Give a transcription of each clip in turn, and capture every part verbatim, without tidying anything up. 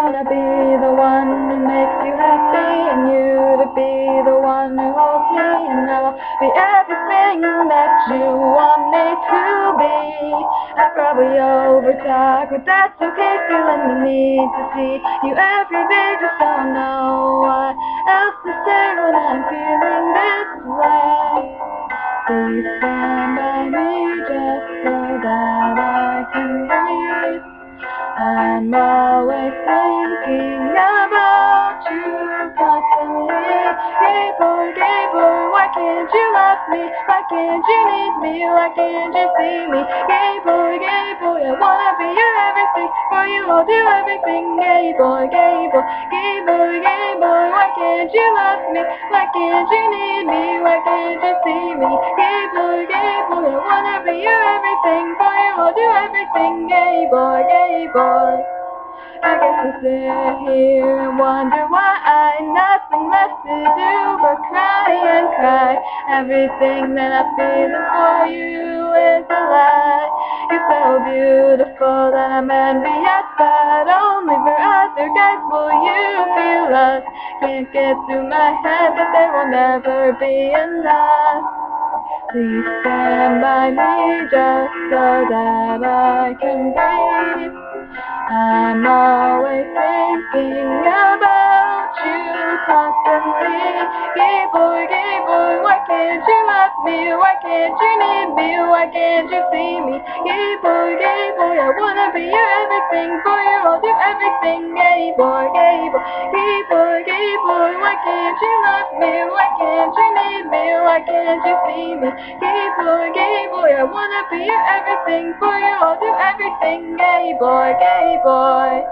wanna be the one who makes you happy, and you to be the one who holds me, and I'll be everything that you want me to be. I probably overtalk, but that's okay, feeling the need to see you every day, just don't know what else to say when I'm feeling this way. Please stand by me just so that I can breathe. I'm always thinking about you constantly. Gay boy, gay boy, why can't you love me? Why can't you need me? Why can't you see me? Gay boy, gay boy, I wanna be your everything. For you I'll do everything. Gay boy, gay boy, gay boy, gay boy, why can't you love me? Why can't you need me? Why can't you see me? Gay boy, gay boy, I wanna be your everything. For you I'll do everything. Gay boy, gay boy. I guess I sit here and wonder why I nothing left to do but cry and cry. Everything that I feel for you is a lie. You're so beautiful that I'm envious, but only for other guys will you feel us. Can't get through my head that there will never be enough. Please stand by me just so that I can breathe. I'm always thinking about you constantly. Gay boy, gay boy, why can't you love me? Why can't you need me? Why can't you see me? Gay boy, gay boy, I wanna be your everything. For you I'll do everything. Gay boy, gay boy, gay boy, gay boy, why can't you love me? Why can't you need me? Why can't you see me? Gay boy, gay boy, I wanna be your everything. For you I'll do everything. Gay boy, gay boy.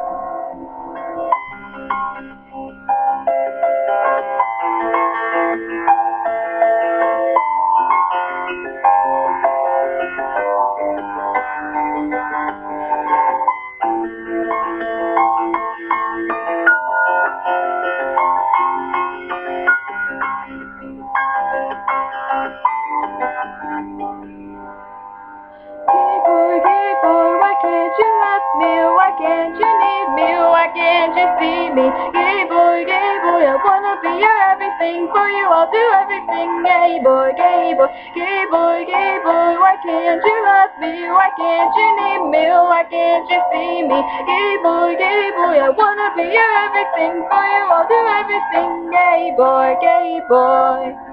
Why can't you need me? Why can't you see me? Gay boy, gay boy, I wanna be your everything. For you I'll do everything. Gay boy, gay boy, gay boy, gay boy, why can't you love me? Why can't you need me? Why can't you see me? Gay boy, gay boy, I wanna be your everything. For you I'll do everything. Gay boy, gay boy.